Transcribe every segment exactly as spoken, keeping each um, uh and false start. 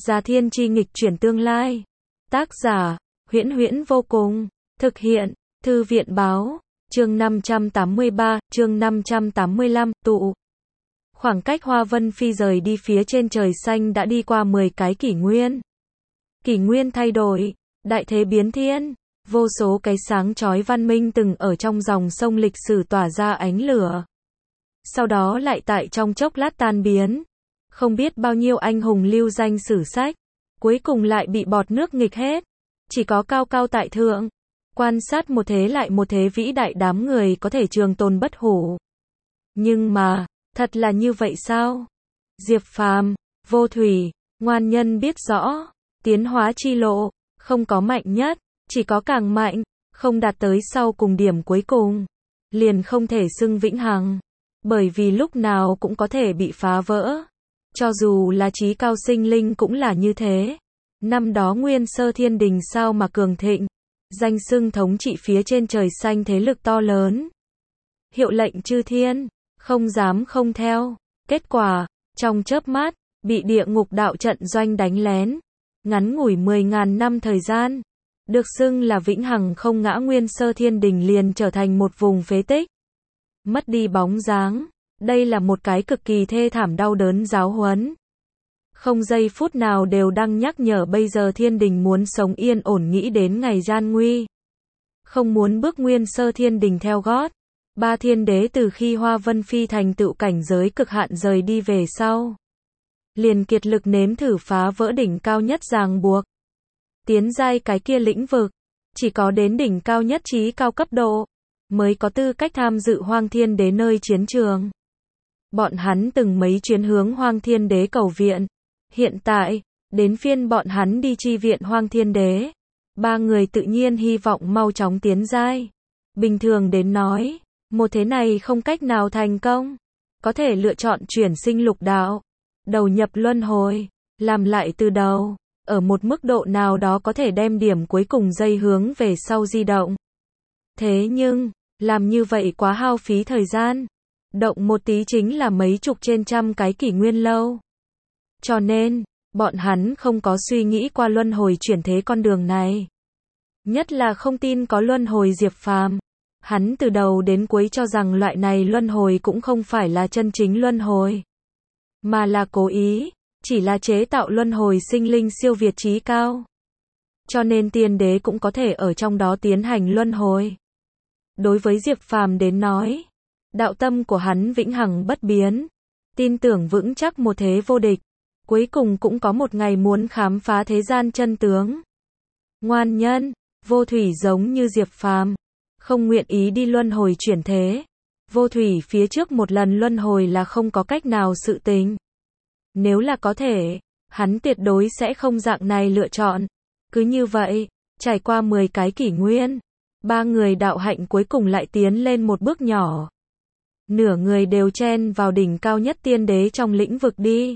Gia Thiên chi nghịch chuyển tương lai. Tác giả, Huyễn Huyễn vô cùng. Thực hiện, Thư viện báo. Chương năm trăm tám mươi ba, chương năm trăm tám mươi lăm, tụ. Khoảng cách Hoa Vân Phi rời đi phía trên trời xanh đã đi qua mười cái kỷ nguyên. Kỷ nguyên thay đổi, đại thế biến thiên, vô số cái sáng chói văn minh từng ở trong dòng sông lịch sử tỏa ra ánh lửa. Sau đó lại tại trong chốc lát tan biến. Không biết bao nhiêu anh hùng lưu danh sử sách, cuối cùng lại bị bọt nước nghịch hết. Chỉ có cao cao tại thượng, quan sát một thế lại một thế vĩ đại đám người có thể trường tồn bất hủ. Nhưng mà, thật là như vậy sao? Diệp Phàm, Vô Thủy, Ngoan Nhân biết rõ, tiến hóa chi lộ, không có mạnh nhất, chỉ có càng mạnh, không đạt tới sau cùng điểm cuối cùng, liền không thể xưng vĩnh hằng, bởi vì lúc nào cũng có thể bị phá vỡ. Cho dù là trí cao sinh linh cũng là như thế. Năm đó Nguyên Sơ Thiên Đình sao mà cường thịnh, danh xưng thống trị phía trên trời xanh thế lực to lớn. Hiệu lệnh chư thiên, không dám không theo. Kết quả, trong chớp mắt, bị địa ngục đạo trận doanh đánh lén. Ngắn ngủi mười ngàn năm thời gian, được xưng là vĩnh hằng không ngã Nguyên Sơ Thiên Đình liền trở thành một vùng phế tích. Mất đi bóng dáng, đây là một cái cực kỳ thê thảm đau đớn giáo huấn. Không giây phút nào đều đang nhắc nhở bây giờ Thiên Đình muốn sống yên ổn nghĩ đến ngày gian nguy. Không muốn bước Nguyên Sơ Thiên Đình theo gót. Ba thiên đế từ khi Hoa Vân Phi thành tựu cảnh giới cực hạn rời đi về sau, liền kiệt lực nếm thử phá vỡ đỉnh cao nhất ràng buộc. Tiến giai cái kia lĩnh vực, chỉ có đến đỉnh cao nhất trí cao cấp độ, mới có tư cách tham dự Hoang Thiên Đế nơi chiến trường. Bọn hắn từng mấy chuyến hướng Hoang Thiên Đế cầu viện. Hiện tại, đến phiên bọn hắn đi chi viện Hoang Thiên Đế. Ba người tự nhiên hy vọng mau chóng tiến giai. Bình thường đến nói, một thế này không cách nào thành công. Có thể lựa chọn chuyển sinh lục đạo, đầu nhập luân hồi, làm lại từ đầu. Ở một mức độ nào đó có thể đem điểm cuối cùng dây hướng về sau di động. Thế nhưng, làm như vậy quá hao phí thời gian. Động một tí chính là mấy chục trên trăm cái kỷ nguyên lâu. Cho nên, bọn hắn không có suy nghĩ qua luân hồi chuyển thế con đường này. Nhất là không tin có luân hồi Diệp Phàm. Hắn từ đầu đến cuối cho rằng loại này luân hồi cũng không phải là chân chính luân hồi, mà là cố ý, chỉ là chế tạo luân hồi sinh linh siêu việt trí cao. Cho nên tiên đế cũng có thể ở trong đó tiến hành luân hồi. Đối với Diệp Phàm đến nói, đạo tâm của hắn vĩnh hằng bất biến, tin tưởng vững chắc một thế vô địch, cuối cùng cũng có một ngày muốn khám phá thế gian chân tướng. Ngoan Nhân, Vô Thủy giống như Diệp Phàm, không nguyện ý đi luân hồi chuyển thế. Vô Thủy phía trước một lần luân hồi là không có cách nào sự tình. Nếu là có thể, hắn tuyệt đối sẽ không dạng này lựa chọn. Cứ như vậy, trải qua mười cái kỷ nguyên, ba người đạo hạnh cuối cùng lại tiến lên một bước nhỏ. Nửa người đều chen vào đỉnh cao nhất tiên đế trong lĩnh vực đi.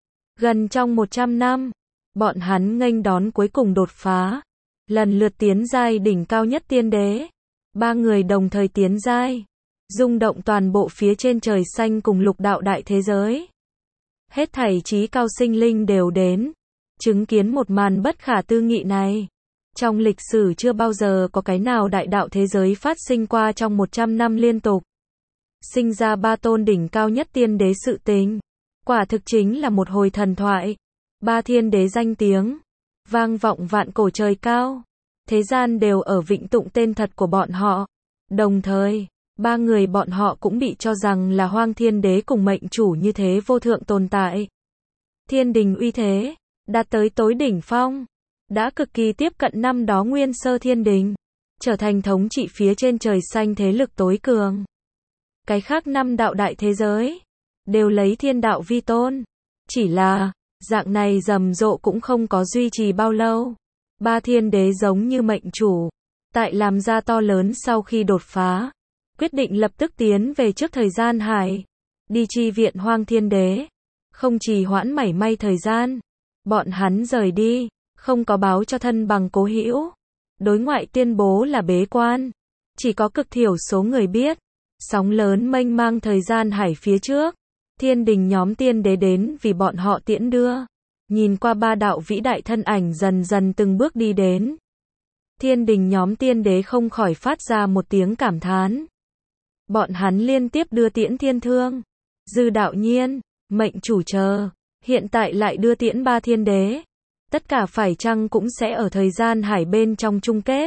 Gần trong một trăm năm, bọn hắn nghênh đón cuối cùng đột phá, lần lượt tiến giai đỉnh cao nhất tiên đế. Ba người đồng thời tiến giai, rung động toàn bộ phía trên trời xanh cùng lục đạo đại thế giới. Hết thảy trí cao sinh linh đều đến, chứng kiến một màn bất khả tư nghị này. Trong lịch sử chưa bao giờ có cái nào đại đạo thế giới phát sinh qua trong một trăm năm liên tục. Sinh ra ba tôn đỉnh cao nhất tiên đế sự tình. Quả thực chính là một hồi thần thoại. Ba thiên đế danh tiếng, vang vọng vạn cổ trời cao. Thế gian đều ở vịnh tụng tên thật của bọn họ. Đồng thời, ba người bọn họ cũng bị cho rằng là Hoang Thiên Đế cùng mệnh chủ như thế vô thượng tồn tại. Thiên đình uy thế, đạt tới tối đỉnh phong, đã cực kỳ tiếp cận năm đó Nguyên Sơ Thiên Đình, trở thành thống trị phía trên trời xanh thế lực tối cường. Cái khác năm đạo đại thế giới, đều lấy thiên đạo vi tôn. Chỉ là, dạng này rầm rộ cũng không có duy trì bao lâu. Ba thiên đế giống như mệnh chủ, tại làm ra to lớn sau khi đột phá, quyết định lập tức tiến về trước thời gian hải, đi chi viện Hoang Thiên Đế. Không trì hoãn mảy may thời gian, bọn hắn rời đi, không có báo cho thân bằng cố hữu, đối ngoại tuyên bố là bế quan, chỉ có cực thiểu số người biết. Sóng lớn mênh mang thời gian hải phía trước, thiên đình nhóm tiên đế đến vì bọn họ tiễn đưa. nhìn qua ba đạo vĩ đại thân ảnh dần dần từng bước đi đến. Thiên đình nhóm tiên đế không khỏi phát ra một tiếng cảm thán. Bọn hắn liên tiếp đưa tiễn Thiên Thương, Dư Đạo Nhiên, Mệnh Chủ chờ, hiện tại lại đưa tiễn ba thiên đế. Tất cả phải chăng cũng sẽ ở thời gian hải bên trong chung kết?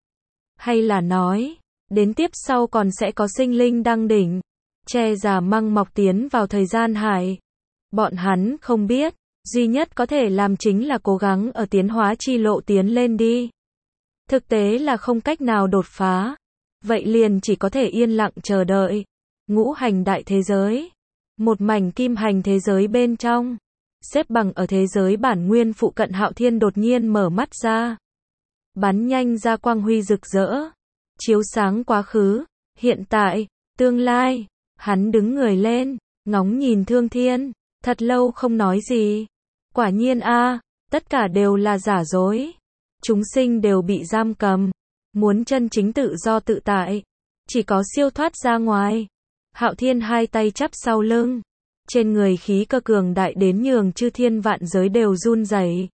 Hay là nói, đến tiếp sau còn sẽ có sinh linh đăng đỉnh, che già măng mọc tiến vào thời gian hải? Bọn hắn không biết, duy nhất có thể làm chính là cố gắng ở tiến hóa chi lộ tiến lên đi. Thực tế là không cách nào đột phá, vậy liền chỉ có thể yên lặng chờ đợi. Ngũ hành đại thế giới, một mảnh kim hành thế giới bên trong, xếp bằng ở thế giới bản nguyên phụ cận Hạo Thiên đột nhiên mở mắt ra. Bắn nhanh ra quang huy rực rỡ, chiếu sáng quá khứ, hiện tại, tương lai. Hắn đứng người lên, ngóng nhìn Thương Thiên, thật lâu không nói gì. Quả nhiên a, tất cả đều là giả dối. Chúng sinh đều bị giam cầm, muốn chân chính tự do tự tại, chỉ có siêu thoát ra ngoài. Hạo Thiên hai tay chắp sau lưng, trên người khí cơ cường đại đến nhường chư thiên vạn giới đều run rẩy.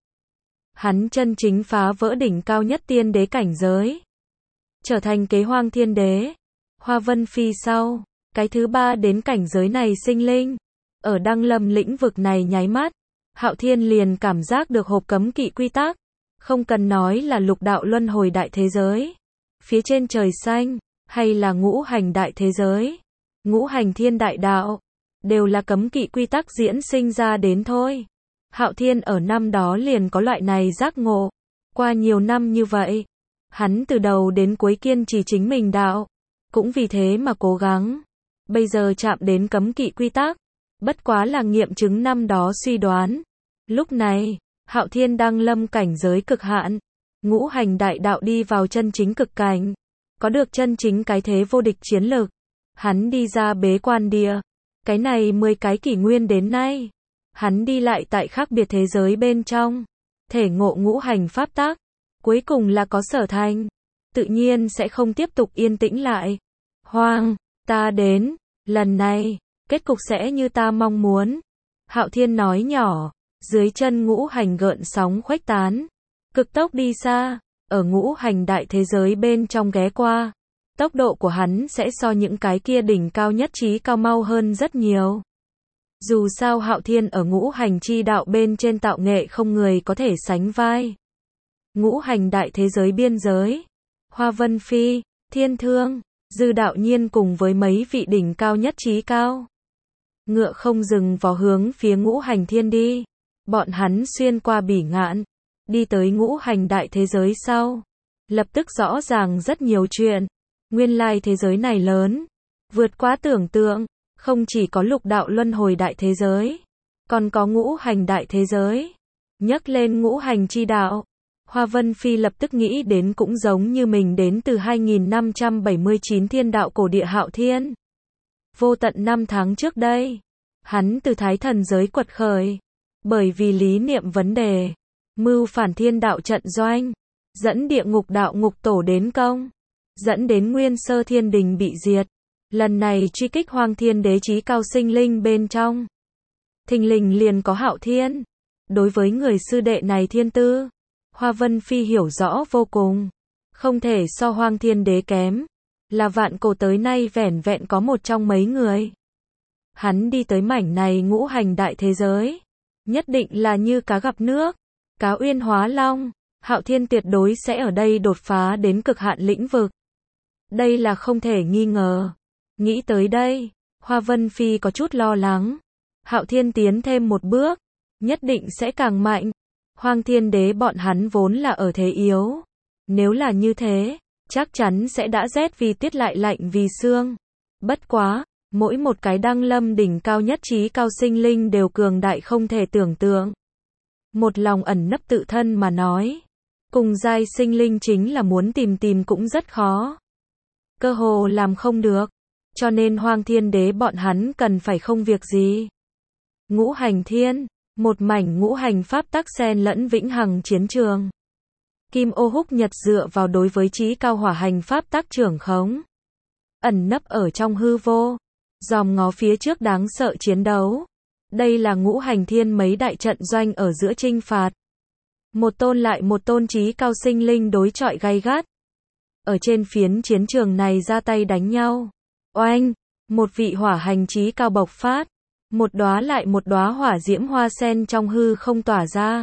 Hắn chân chính phá vỡ đỉnh cao nhất tiên đế cảnh giới, trở thành Kế Hoang Thiên Đế. Hoa Vân Phi sau, cái thứ ba đến cảnh giới này sinh linh, ở Đăng Lâm lĩnh vực này nháy mắt, Hạo Thiên liền cảm giác được hộp cấm kỵ quy tắc, không cần nói là lục đạo luân hồi đại thế giới, phía trên trời xanh, hay là ngũ hành đại thế giới, ngũ hành thiên đại đạo, đều là cấm kỵ quy tắc diễn sinh ra đến thôi. Hạo Thiên ở năm đó liền có loại này giác ngộ, qua nhiều năm như vậy, hắn từ đầu đến cuối kiên trì chính mình đạo, cũng vì thế mà cố gắng, bây giờ chạm đến cấm kỵ quy tắc, bất quá là nghiệm chứng năm đó suy đoán. Lúc này, Hạo Thiên đang lâm cảnh giới cực hạn, ngũ hành đại đạo đi vào chân chính cực cảnh, có được chân chính cái thế vô địch chiến lực. Hắn đi ra bế quan địa, cái này mười cái kỷ nguyên đến nay, hắn đi lại tại khác biệt thế giới bên trong, thể ngộ ngũ hành pháp tắc, cuối cùng là có sở thành, tự nhiên sẽ không tiếp tục yên tĩnh lại. Hoang, ta đến, lần này, kết cục sẽ như ta mong muốn. Hạo Thiên nói nhỏ, dưới chân ngũ hành gợn sóng khuếch tán, cực tốc đi xa, ở ngũ hành đại thế giới bên trong ghé qua. Tốc độ của hắn sẽ so những cái kia đỉnh cao nhất trí cao mau hơn rất nhiều. Dù sao Hạo Thiên ở ngũ hành chi đạo bên trên tạo nghệ không người có thể sánh vai. Ngũ hành đại thế giới biên giới, Hoa Vân Phi, Thiên Thương, Dư Đạo Nhiên cùng với mấy vị đỉnh cao nhất trí cao, ngựa không dừng vó hướng phía ngũ hành thiên đi. Bọn hắn xuyên qua bỉ ngạn, đi tới ngũ hành đại thế giới sau, lập tức rõ ràng rất nhiều chuyện. Nguyên lai thế giới này lớn, vượt quá tưởng tượng, không chỉ có lục đạo luân hồi đại thế giới, còn có ngũ hành đại thế giới. Nhắc lên ngũ hành chi đạo, Hoa Vân Phi lập tức nghĩ đến cũng giống như mình đến từ hai nghìn năm trăm bảy mươi chín thiên đạo cổ địa Hạo Thiên. Vô tận năm tháng trước đây, hắn từ thái thần giới quật khởi, bởi vì lý niệm vấn đề, mưu phản thiên đạo trận doanh, dẫn địa ngục đạo ngục tổ đến công, dẫn đến nguyên sơ thiên đình bị diệt. Lần này truy kích Hoang Thiên Đế chí cao sinh linh bên trong, thình lình liền có Hạo Thiên. Đối với người sư đệ này thiên tư, Hoa Vân Phi hiểu rõ vô cùng, không thể so Hoang Thiên Đế kém, là vạn cổ tới nay vẻn vẹn có một trong mấy người. Hắn đi tới mảnh này ngũ hành đại thế giới, nhất định là như cá gặp nước, cá uyên hóa long. Hạo Thiên tuyệt đối sẽ ở đây đột phá đến cực hạn lĩnh vực. Đây là không thể nghi ngờ. Nghĩ tới đây, Hoa Vân Phi có chút lo lắng. Hạo Thiên tiến thêm một bước, nhất định sẽ càng mạnh. Hoang Thiên Đế bọn hắn vốn là ở thế yếu. Nếu là như thế, chắc chắn sẽ đã rét vì tuyết lại lạnh vì xương. Bất quá, mỗi một cái đăng lâm đỉnh cao nhất trí cao sinh linh đều cường đại không thể tưởng tượng. Một lòng ẩn nấp tự thân mà nói, cùng giai sinh linh chính là muốn tìm tìm cũng rất khó. Cơ hồ làm không được, cho nên Hoang Thiên Đế bọn hắn cần phải không việc gì. Ngũ hành thiên, một mảnh ngũ hành pháp tắc xen lẫn vĩnh hằng chiến trường. Kim Ô Húc Nhật dựa vào đối với chí cao hỏa hành pháp tắc trưởng khống, ẩn nấp ở trong hư vô, dòm ngó phía trước đáng sợ chiến đấu. Đây là ngũ hành thiên mấy đại trận doanh ở giữa chinh phạt. Một tôn lại một tôn chí cao sinh linh đối chọi gay gắt. Ở trên phiến chiến trường này ra tay đánh nhau. Oanh, một vị hỏa hành chí cao bộc phát. Một đóa lại một đóa hỏa diễm hoa sen trong hư không tỏa ra.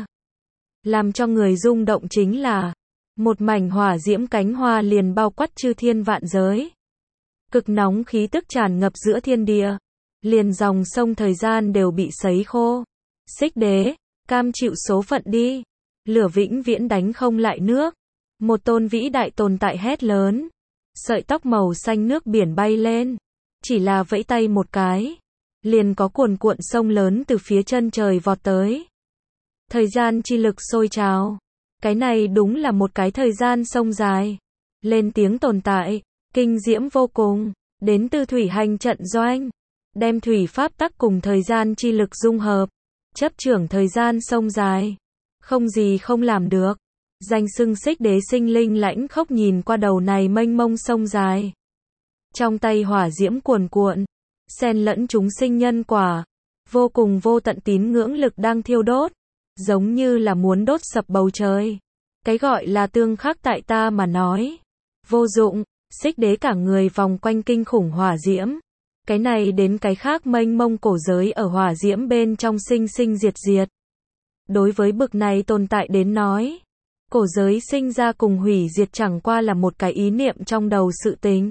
Làm cho người rung động chính là một mảnh hỏa diễm cánh hoa liền bao quát chư thiên vạn giới. Cực nóng khí tức tràn ngập giữa thiên địa. Liền dòng sông thời gian đều bị sấy khô. Xích đế, cam chịu số phận đi. Lửa vĩnh viễn đánh không lại nước. Một tôn vĩ đại tồn tại hét lớn. Sợi tóc màu xanh nước biển bay lên. Chỉ là vẫy tay một cái. Liền có cuồn cuộn sông lớn từ phía chân trời vọt tới. Thời gian chi lực sôi trào. Cái này đúng là một cái thời gian sông dài. Lên tiếng tồn tại. Kinh diễm vô cùng. Đến từ thủy hành trận doanh. Đem thủy pháp tắc cùng thời gian chi lực dung hợp. Chấp trưởng thời gian sông dài. Không gì không làm được. Danh xưng xích đế sinh linh lãnh khốc nhìn qua đầu này mênh mông sông dài. Trong tay hỏa diễm cuồn cuộn. Xen lẫn chúng sinh nhân quả. Vô cùng vô tận tín ngưỡng lực đang thiêu đốt. Giống như là muốn đốt sập bầu trời. Cái gọi là tương khắc tại ta mà nói. Vô dụng, xích đế cả người vòng quanh kinh khủng hỏa diễm. Cái này đến cái khác mênh mông cổ giới ở hỏa diễm bên trong sinh sinh diệt diệt. Đối với bực này tồn tại đến nói. Cổ giới sinh ra cùng hủy diệt chẳng qua là một cái ý niệm trong đầu sự tình.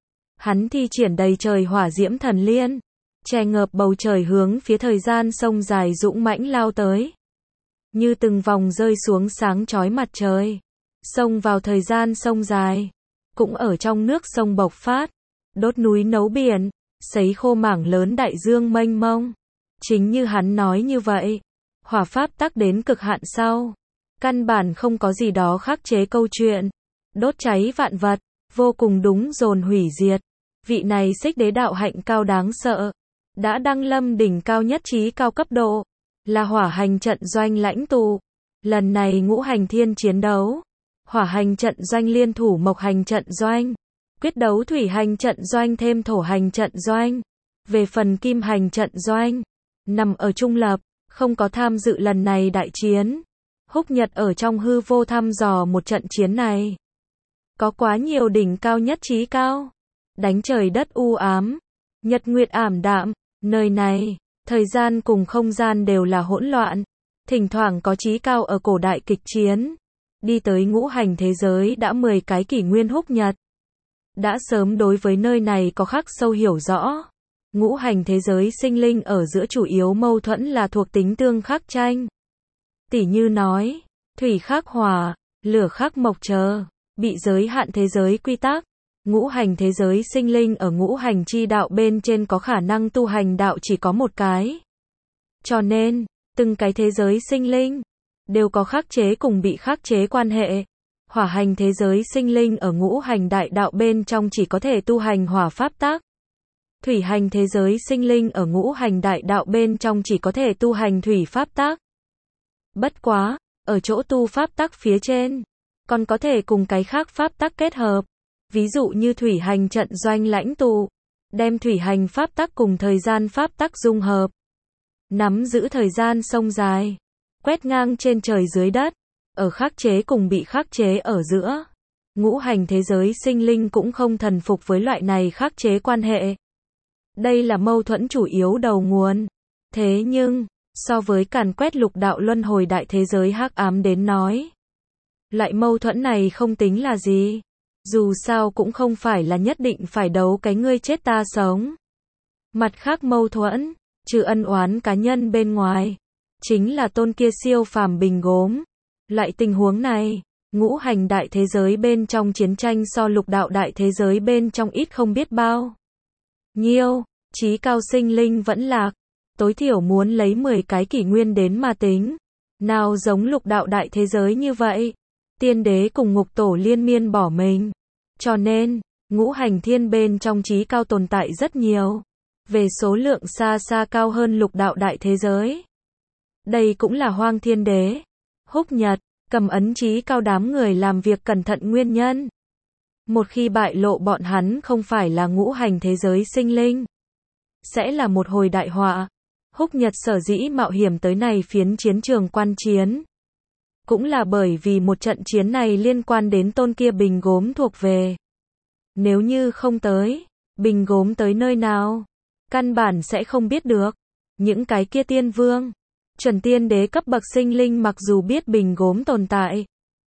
Hắn thi triển đầy trời hỏa diễm thần liên. Che ngợp bầu trời hướng phía thời gian sông dài dũng mãnh lao tới. Như từng vòng rơi xuống sáng chói mặt trời. Xông vào thời gian sông dài. Cũng ở trong nước sông bộc phát. Đốt núi nấu biển. Sấy khô mảng lớn đại dương mênh mông. Chính như hắn nói như vậy. Hỏa pháp tắc đến cực hạn sau. Căn bản không có gì đó khắc chế câu chuyện. Đốt cháy vạn vật. Vô cùng đúng dồn hủy diệt. Vị này xích đế đạo hạnh cao đáng sợ. Đã đăng lâm đỉnh cao nhất trí cao cấp độ. Là hỏa hành trận doanh lãnh tụ. Lần này ngũ hành thiên chiến đấu. Hỏa hành trận doanh liên thủ mộc hành trận doanh. Quyết đấu thủy hành trận doanh thêm thổ hành trận doanh. Về phần kim hành trận doanh. Nằm ở trung lập. Không có tham dự lần này đại chiến. Húc Nhật ở trong hư vô thăm dò một trận chiến này. Có quá nhiều đỉnh cao nhất trí cao. Đánh trời đất u ám. Nhật nguyệt ảm đạm. Nơi này, thời gian cùng không gian đều là hỗn loạn. Thỉnh thoảng có trí cao ở cổ đại kịch chiến. Đi tới ngũ hành thế giới đã mười cái kỷ nguyên Húc Nhật. Đã sớm đối với nơi này có khắc sâu hiểu rõ. Ngũ hành thế giới sinh linh ở giữa chủ yếu mâu thuẫn là thuộc tính tương khắc tranh. Tỉ như nói, thủy khắc hỏa, lửa khắc mộc chờ, bị giới hạn thế giới quy tắc. Ngũ hành thế giới sinh linh ở ngũ hành chi đạo bên trên có khả năng tu hành đạo chỉ có một cái. Cho nên, từng cái thế giới sinh linh đều có khắc chế cùng bị khắc chế quan hệ. Hỏa hành thế giới sinh linh ở ngũ hành đại đạo bên trong chỉ có thể tu hành hỏa pháp tắc. Thủy hành thế giới sinh linh ở ngũ hành đại đạo bên trong chỉ có thể tu hành thủy pháp tắc. Bất quá, ở chỗ tu pháp tắc phía trên, còn có thể cùng cái khác pháp tắc kết hợp. Ví dụ như thủy hành trận doanh lãnh tụ, đem thủy hành pháp tắc cùng thời gian pháp tắc dung hợp. Nắm giữ thời gian sông dài, quét ngang trên trời dưới đất, ở khắc chế cùng bị khắc chế ở giữa. Ngũ hành thế giới sinh linh cũng không thần phục với loại này khắc chế quan hệ. Đây là mâu thuẫn chủ yếu đầu nguồn. Thế nhưng, so với càn quét lục đạo luân hồi đại thế giới hắc ám đến nói, loại mâu thuẫn này không tính là gì. Dù sao cũng không phải là nhất định phải đấu cái ngươi chết ta sống. Mặt khác mâu thuẫn, trừ ân oán cá nhân bên ngoài, chính là tôn kia siêu phàm bình gốm. Loại tình huống này, ngũ hành đại thế giới bên trong chiến tranh so lục đạo đại thế giới bên trong ít không biết bao nhiêu, chí cao sinh linh vẫn lạc, tối thiểu muốn lấy mười cái kỷ nguyên đến mà tính. Nào giống lục đạo đại thế giới như vậy, tiên đế cùng ngục tổ liên miên bỏ mình. Cho nên, ngũ hành thiên bên trong chí cao tồn tại rất nhiều. Về số lượng xa xa cao hơn lục đạo đại thế giới. Đây cũng là Hoang Thiên Đế, Húc Nhật, cầm ấn chí cao đám người làm việc cẩn thận nguyên nhân. Một khi bại lộ bọn hắn không phải là ngũ hành thế giới sinh linh, sẽ là một hồi đại họa. Húc Nhật sở dĩ mạo hiểm tới này phiến chiến trường quan chiến. Cũng là bởi vì một trận chiến này liên quan đến tôn kia bình gốm thuộc về. Nếu như không tới, bình gốm tới nơi nào, căn bản sẽ không biết được. Những cái kia tiên vương, chuẩn tiên đế cấp bậc sinh linh mặc dù biết bình gốm tồn tại.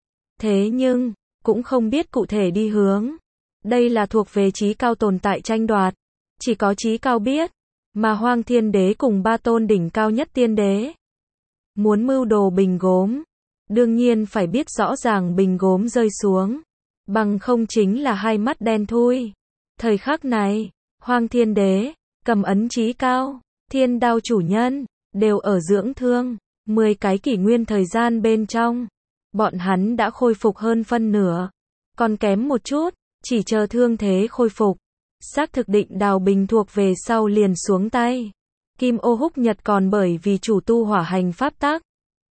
Thế nhưng, cũng không biết cụ thể đi hướng. Đây là thuộc về chí cao tồn tại tranh đoạt. Chỉ có chí cao biết. Mà Hoang Thiên Đế cùng ba tôn đỉnh cao nhất tiên đế. Muốn mưu đồ bình gốm. Đương nhiên phải biết rõ ràng bình gốm rơi xuống. Bằng không chính là hai mắt đen thui. Thời khắc này, Hoang Thiên Đế, cầm ấn chí cao, thiên đao chủ nhân, đều ở dưỡng thương. Mười cái kỷ nguyên thời gian bên trong. Bọn hắn đã khôi phục hơn phân nửa. Còn kém một chút, chỉ chờ thương thế khôi phục. Xác thực định đào bình thuộc về sau liền xuống tay. Kim ô Húc Nhật còn bởi vì chủ tu hỏa hành pháp tắc.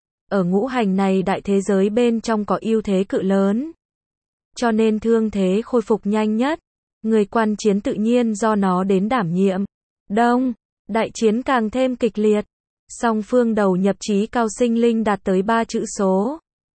Ở ngũ hành này đại thế giới bên trong có ưu thế cự lớn. Cho nên thương thế khôi phục nhanh nhất. Người quan chiến tự nhiên do nó đến đảm nhiệm. Đông, đại chiến càng thêm kịch liệt. Song phương đầu nhập chí cao sinh linh đạt tới ba chữ số.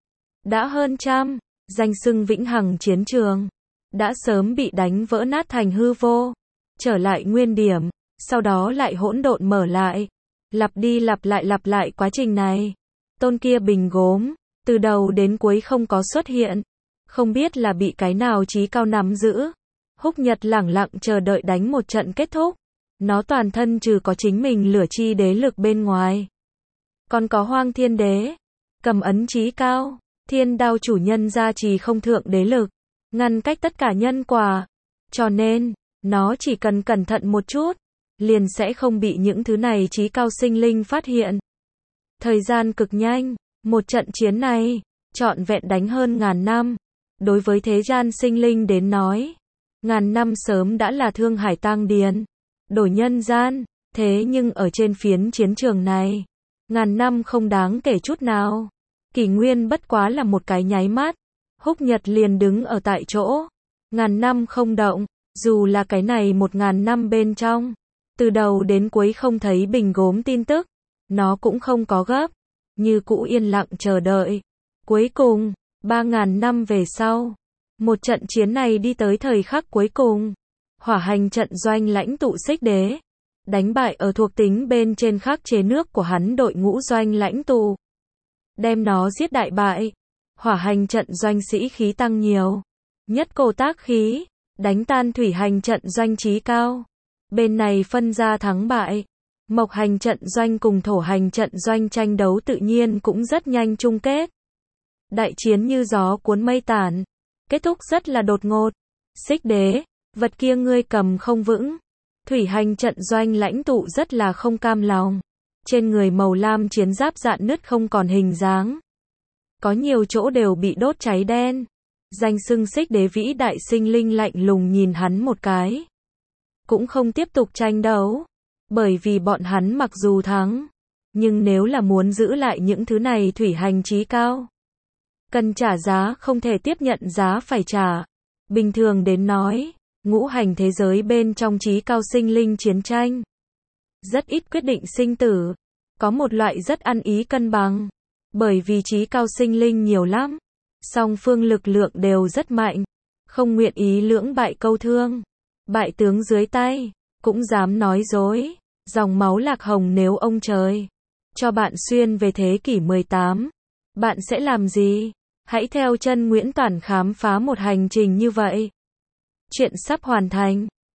Đã hơn trăm, danh xưng vĩnh hằng chiến trường. Đã sớm bị đánh vỡ nát thành hư vô. Trở lại nguyên điểm, sau đó lại hỗn độn mở lại. Lặp đi lặp lại lặp lại quá trình này. Tôn kia bình gốm, từ đầu đến cuối không có xuất hiện. Không biết là bị cái nào chí cao nắm giữ. Húc Nhật lẳng lặng chờ đợi đánh một trận kết thúc. Nó toàn thân trừ có chính mình lửa chi đế lực bên ngoài. Còn có Hoang Thiên Đế. Cầm ấn chí cao. Thiên đao chủ nhân gia trì không thượng đế lực. Ngăn cách tất cả nhân quả. Cho nên, nó chỉ cần cẩn thận một chút. Liền sẽ không bị những thứ này chí cao sinh linh phát hiện. Thời gian cực nhanh. Một trận chiến này, trọn vẹn đánh hơn ngàn năm. Đối với thế gian sinh linh đến nói. Ngàn năm sớm đã là thương hải tang điền. Đổi nhân gian. Thế nhưng ở trên phiến chiến trường này. Ngàn năm không đáng kể chút nào. Kỷ nguyên bất quá là một cái nháy mắt. Húc Nhật liền đứng ở tại chỗ. Ngàn năm không động. Dù là cái này một ngàn năm bên trong. Từ đầu đến cuối không thấy bình gốm tin tức. Nó cũng không có gấp. Như cũ yên lặng chờ đợi. Cuối cùng, ba ngàn năm về sau. Một trận chiến này đi tới thời khắc cuối cùng. Hỏa hành trận doanh lãnh tụ Xích Đế. Đánh bại ở thuộc tính bên trên khắc chế nước của hắn đội ngũ doanh lãnh tụ. Đem nó giết đại bại. Hỏa hành trận doanh sĩ khí tăng nhiều. Nhất cổ tác khí. Đánh tan thủy hành trận doanh chí cao. Bên này phân ra thắng bại. Mộc hành trận doanh cùng thổ hành trận doanh tranh đấu tự nhiên cũng rất nhanh chung kết. Đại chiến như gió cuốn mây tản. Kết thúc rất là đột ngột. Xích Đế, vật kia ngươi cầm không vững. Thủy hành trận doanh lãnh tụ rất là không cam lòng. Trên người màu lam chiến giáp rạn nứt không còn hình dáng. Có nhiều chỗ đều bị đốt cháy đen. Danh xưng Xích Đế vĩ đại sinh linh lạnh lùng nhìn hắn một cái. Cũng không tiếp tục tranh đấu. Bởi vì bọn hắn mặc dù thắng. Nhưng nếu là muốn giữ lại những thứ này thủy hành chí cao. Cần trả giá không thể tiếp nhận giá phải trả. Bình thường đến nói. Ngũ hành thế giới bên trong chí cao sinh linh chiến tranh. Rất ít quyết định sinh tử. Có một loại rất ăn ý cân bằng. Bởi vì chí cao sinh linh nhiều lắm. Song phương lực lượng đều rất mạnh. Không nguyện ý lưỡng bại câu thương. Bại tướng dưới tay. Cũng dám nói dối. Dòng máu lạc hồng nếu ông trời cho bạn xuyên về thế kỷ mười tám. Bạn sẽ làm gì? Hãy theo chân Nguyễn Toản khám phá một hành trình như vậy. Chuyện sắp hoàn thành.